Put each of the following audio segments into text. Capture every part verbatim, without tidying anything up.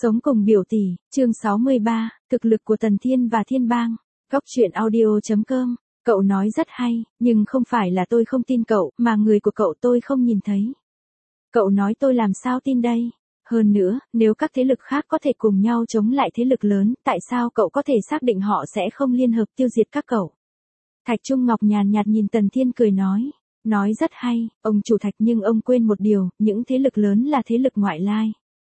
Sống cùng biểu tỷ, chương sáu mươi ba, thực lực của Tần Thiên và Thiên Bang. Góc truyện audio.com. Cậu nói rất hay, nhưng không phải là tôi không tin cậu, mà người của cậu tôi không nhìn thấy. Cậu nói tôi làm sao tin đây? Hơn nữa, nếu các thế lực khác có thể cùng nhau chống lại thế lực lớn, tại sao cậu có thể xác định họ sẽ không liên hợp tiêu diệt các cậu? Thạch Trung Ngọc nhàn nhạt nhìn Tần Thiên cười nói. Nói rất hay, ông chủ Thạch, nhưng ông quên một điều, những thế lực lớn là thế lực ngoại lai.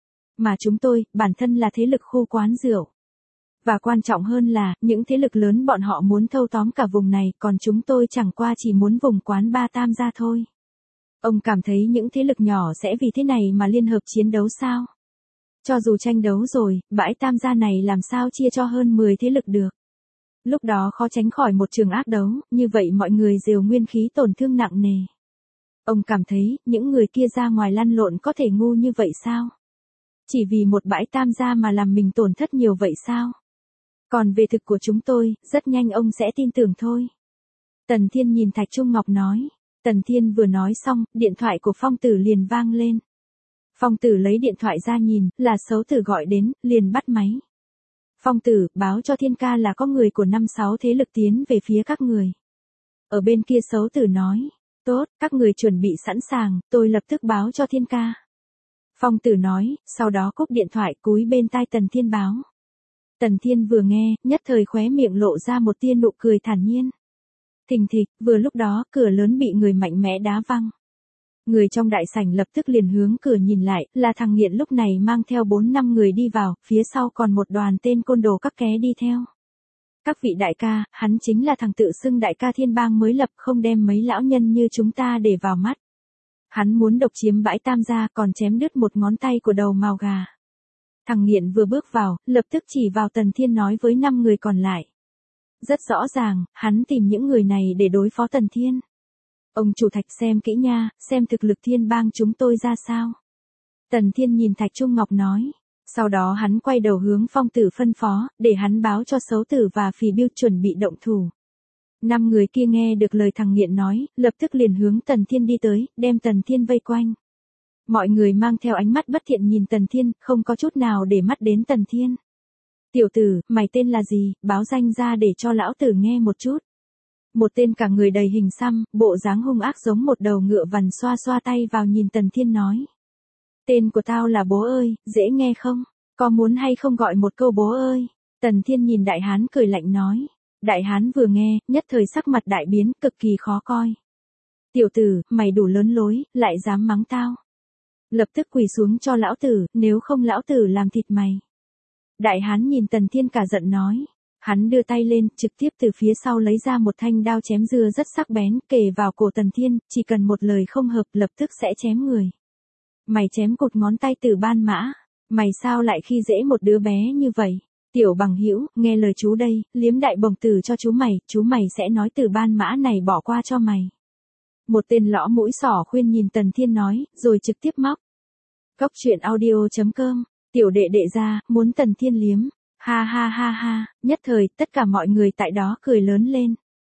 Mà chúng tôi, bản thân là thế lực khu quán rượu. Và quan trọng hơn là, những thế lực lớn bọn họ muốn thâu tóm cả vùng này, còn chúng tôi chẳng qua chỉ muốn vùng quán ba tam gia thôi. Ông cảm thấy những thế lực nhỏ sẽ vì thế này mà liên hợp chiến đấu sao? Cho dù tranh đấu rồi, bãi tam gia này làm sao chia cho hơn mười thế lực được? Lúc đó khó tránh khỏi một trường ác đấu, như vậy mọi người đều nguyên khí tổn thương nặng nề. Ông cảm thấy, những người kia ra ngoài lăn lộn có thể ngu như vậy sao? Chỉ vì một bãi tam gia mà làm mình tổn thất nhiều vậy sao? Còn về thực của chúng tôi, rất nhanh ông sẽ tin tưởng thôi. Tần Thiên nhìn Thạch Trung Ngọc nói. Tần Thiên vừa nói xong, điện thoại của Phong Tử liền vang lên. Phong Tử lấy điện thoại ra nhìn, là Sấu Tử gọi đến, liền bắt máy. Phong Tử, báo cho Thiên ca là có người của năm sáu thế lực tiến về phía các người. Ở bên kia Sấu Tử nói. Tốt, các người chuẩn bị sẵn sàng, tôi lập tức báo cho Thiên ca. Phong Tử nói, sau đó cúp điện thoại cúi bên tai Tần Thiên báo. Tần Thiên vừa nghe, nhất thời khóe miệng lộ ra một tia nụ cười thản nhiên. Thình thịch, vừa lúc đó, cửa lớn bị người mạnh mẽ đá văng. Người trong đại sảnh lập tức liền hướng cửa nhìn lại, là thằng nghiện lúc này mang theo bốn năm người đi vào, phía sau còn một đoàn tên côn đồ các ké đi theo. Các vị đại ca, hắn chính là thằng tự xưng đại ca Thiên Bang mới lập, không đem mấy lão nhân như chúng ta để vào mắt. Hắn muốn độc chiếm bãi tam gia, còn chém đứt một ngón tay của đầu mào gà. Thằng nghiện vừa bước vào, lập tức chỉ vào Tần Thiên nói với năm người còn lại. Rất rõ ràng, hắn tìm những người này để đối phó Tần Thiên. Ông chủ Thạch xem kỹ nha, xem thực lực Thiên Bang chúng tôi ra sao. Tần Thiên nhìn Thạch Trung Ngọc nói. Sau đó hắn quay đầu hướng Phong Tử phân phó, để hắn báo cho Sấu Tử và Phì Biêu chuẩn bị động thủ. Năm người kia nghe được lời thằng nghiện nói, lập tức liền hướng Tần Thiên đi tới, đem Tần Thiên vây quanh. Mọi người mang theo ánh mắt bất thiện nhìn Tần Thiên, không có chút nào để mắt đến Tần Thiên. Tiểu tử, mày tên là gì, báo danh ra để cho lão tử nghe một chút. Một tên cả người đầy hình xăm, bộ dáng hung ác giống một đầu ngựa vằn xoa xoa tay vào nhìn Tần Thiên nói. Tên của tao là Bố ơi, dễ nghe không? Có muốn hay không gọi một câu bố ơi? Tần Thiên nhìn đại hán cười lạnh nói. Đại hán vừa nghe, nhất thời sắc mặt đại biến, cực kỳ khó coi. Tiểu tử, mày đủ lớn lối, lại dám mắng tao. Lập tức quỳ xuống cho lão tử, nếu không lão tử làm thịt mày. Đại hán nhìn Tần Thiên cả giận nói. Hắn đưa tay lên, trực tiếp từ phía sau lấy ra một thanh đao chém dưa rất sắc bén, kề vào cổ Tần Thiên, chỉ cần một lời không hợp lập tức sẽ chém người. Mày chém cụt ngón tay Tử Ban Mã, mày sao lại khi dễ một đứa bé như vậy? Tiểu bằng hữu, nghe lời chú đây, liếm đại bồng tử cho chú mày, chú mày sẽ nói Tử Ban Mã này bỏ qua cho mày. Một tên lõ mũi sỏ khuyên nhìn Tần Thiên nói, rồi trực tiếp móc. Góc truyện audio.com, tiểu đệ đệ ra, muốn Tần Thiên liếm. Ha ha ha ha, nhất thời, tất cả mọi người tại đó cười lớn lên.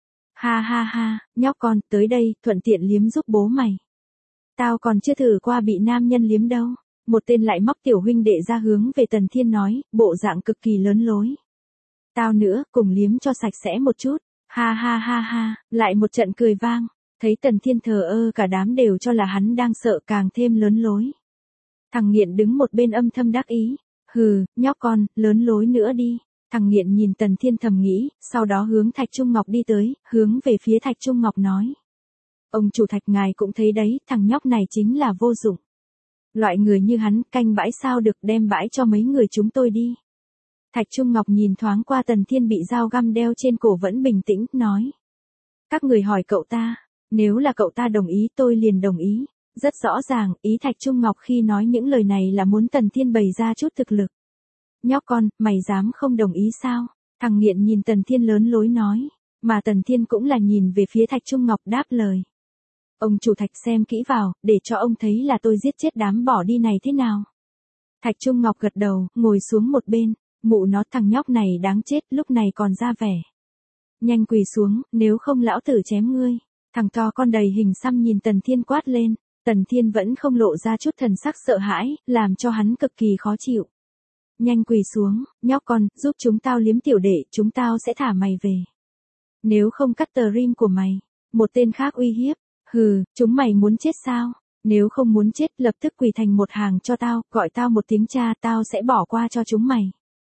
Ha ha ha, nhóc con, tới đây, thuận tiện liếm giúp bố mày. Tao còn chưa thử qua bị nam nhân liếm đâu. Một tên lại móc tiểu huynh đệ ra hướng về Tần Thiên nói, bộ dạng cực kỳ lớn lối. Tao nữa, cùng liếm cho sạch sẽ một chút. Ha ha ha ha, lại một trận cười vang. Thấy Tần Thiên thờ ơ, cả đám đều cho là hắn đang sợ, càng thêm lớn lối. Thằng nghiện đứng một bên âm thầm đắc ý. Hừ, nhóc con, lớn lối nữa đi. Thằng nghiện nhìn Tần Thiên thầm nghĩ, sau đó hướng Thạch Trung Ngọc đi tới, hướng về phía Thạch Trung Ngọc nói. Ông chủ Thạch ngài cũng thấy đấy, thằng nhóc này chính là vô dụng. Loại người như hắn, canh bãi sao được, đem bãi cho mấy người chúng tôi đi. Thạch Trung Ngọc nhìn thoáng qua Tần Thiên bị dao găm đeo trên cổ vẫn bình tĩnh, nói. Các người hỏi cậu ta, nếu là cậu ta đồng ý tôi liền đồng ý. Rất rõ ràng, ý Thạch Trung Ngọc khi nói những lời này là muốn Tần Thiên bày ra chút thực lực. Nhóc con, mày dám không đồng ý sao? Thằng nghiện nhìn Tần Thiên lớn lối nói, mà Tần Thiên cũng là nhìn về phía Thạch Trung Ngọc đáp lời. Ông chủ Thạch xem kỹ vào, để cho ông thấy là tôi giết chết đám bỏ đi này thế nào. Thạch Trung Ngọc gật đầu, ngồi xuống một bên, mụ nó thằng nhóc này đáng chết, lúc này còn ra vẻ. Nhanh quỳ xuống, nếu không lão tử chém ngươi. Thằng to con đầy hình xăm nhìn Tần Thiên quát lên. Tần Thiên vẫn không lộ ra chút thần sắc sợ hãi, làm cho hắn cực kỳ khó chịu. nhanh quỳ xuống, nhóc con, giúp chúng tao liếm tiểu đệ, chúng tao sẽ thả mày về. Nếu không cắt tờ rim của mày. Một tên khác uy hiếp, hừ, chúng mày muốn chết sao? Nếu không muốn chết lập tức quỳ thành một hàng cho tao, gọi tao một tiếng cha, tao sẽ bỏ qua cho chúng mày.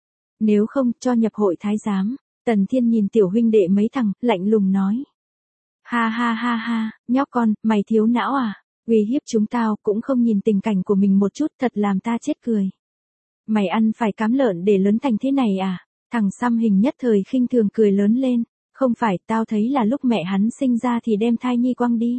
Nếu không, cho nhập hội thái giám. Tần Thiên nhìn tiểu huynh đệ mấy thằng, lạnh lùng nói. Ha ha ha ha, nhóc con, mày thiếu não à? Uy hiếp chúng tao cũng không nhìn tình cảnh của mình một chút, thật làm ta chết cười. Mày ăn phải cám lợn để lớn thành thế này à? Thằng xăm hình nhất thời khinh thường cười lớn lên. Không phải, tao thấy là lúc mẹ hắn sinh ra thì đem thai nhi quăng đi.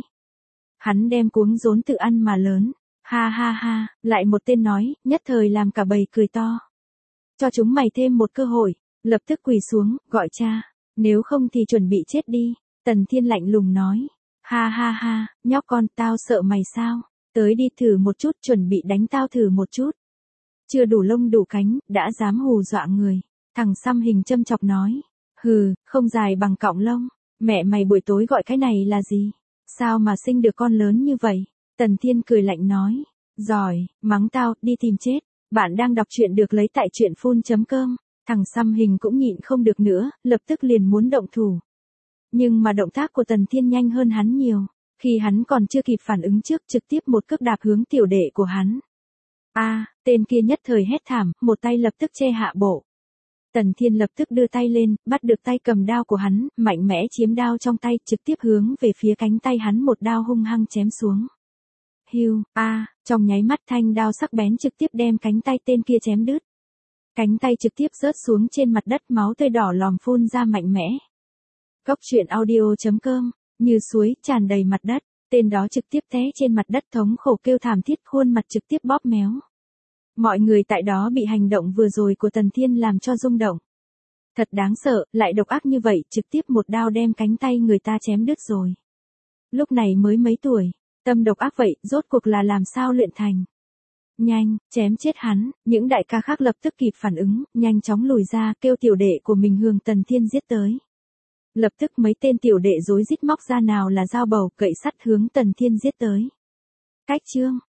Hắn đem cuống rốn tự ăn mà lớn. Ha ha ha, lại một tên nói, nhất thời làm cả bầy cười to. Cho chúng mày thêm một cơ hội, lập tức quỳ xuống, gọi cha. Nếu không thì chuẩn bị chết đi. Tần Thiên lạnh lùng nói. Ha ha ha, nhóc con, tao sợ mày sao? Tới đi thử một chút, chuẩn bị đánh tao thử một chút. Chưa đủ lông đủ cánh, đã dám hù dọa người. Thằng xăm hình châm chọc nói. Hừ, không dài bằng cọng lông. Mẹ mày buổi tối gọi cái này là gì? Sao mà sinh được con lớn như vậy? Tần Thiên cười lạnh nói. Giỏi, mắng tao, đi tìm chết. Bạn đang đọc truyện được lấy tại truyện phun chấm com. Thằng xăm hình cũng nhịn không được nữa, lập tức liền muốn động thủ. Nhưng mà động tác của Tần Thiên nhanh hơn hắn nhiều. Khi hắn còn chưa kịp phản ứng trước, trực tiếp một cước đạp hướng tiểu đệ của hắn. A, à, tên kia nhất thời hét thảm, một tay lập tức che hạ bộ. Tần Thiên lập tức đưa tay lên, bắt được tay cầm đao của hắn, mạnh mẽ chiếm đao trong tay, trực tiếp hướng về phía cánh tay hắn một đao hung hăng chém xuống. Hiu, a, à, trong nháy mắt thanh đao sắc bén trực tiếp đem cánh tay tên kia chém đứt. Cánh tay trực tiếp rớt xuống trên mặt đất, máu tươi đỏ lòm phun ra mạnh mẽ. Góc truyện audio chấm com, như suối tràn đầy mặt đất, tên đó trực tiếp té trên mặt đất thống khổ kêu thảm thiết, khuôn mặt trực tiếp bóp méo. Mọi người tại đó bị hành động vừa rồi của Tần Thiên làm cho rung động. Thật đáng sợ, lại độc ác như vậy, trực tiếp một đao đem cánh tay người ta chém đứt rồi. Lúc này mới mấy tuổi, tâm độc ác vậy, rốt cuộc là làm sao luyện thành. Nhanh, chém chết hắn, những đại ca khác lập tức kịp phản ứng, nhanh chóng lùi ra, kêu tiểu đệ của mình hướng Tần Thiên giết tới. Lập tức mấy tên tiểu đệ rối rít móc ra nào là dao bầu, gậy sắt hướng Tần Thiên giết tới. Cách chương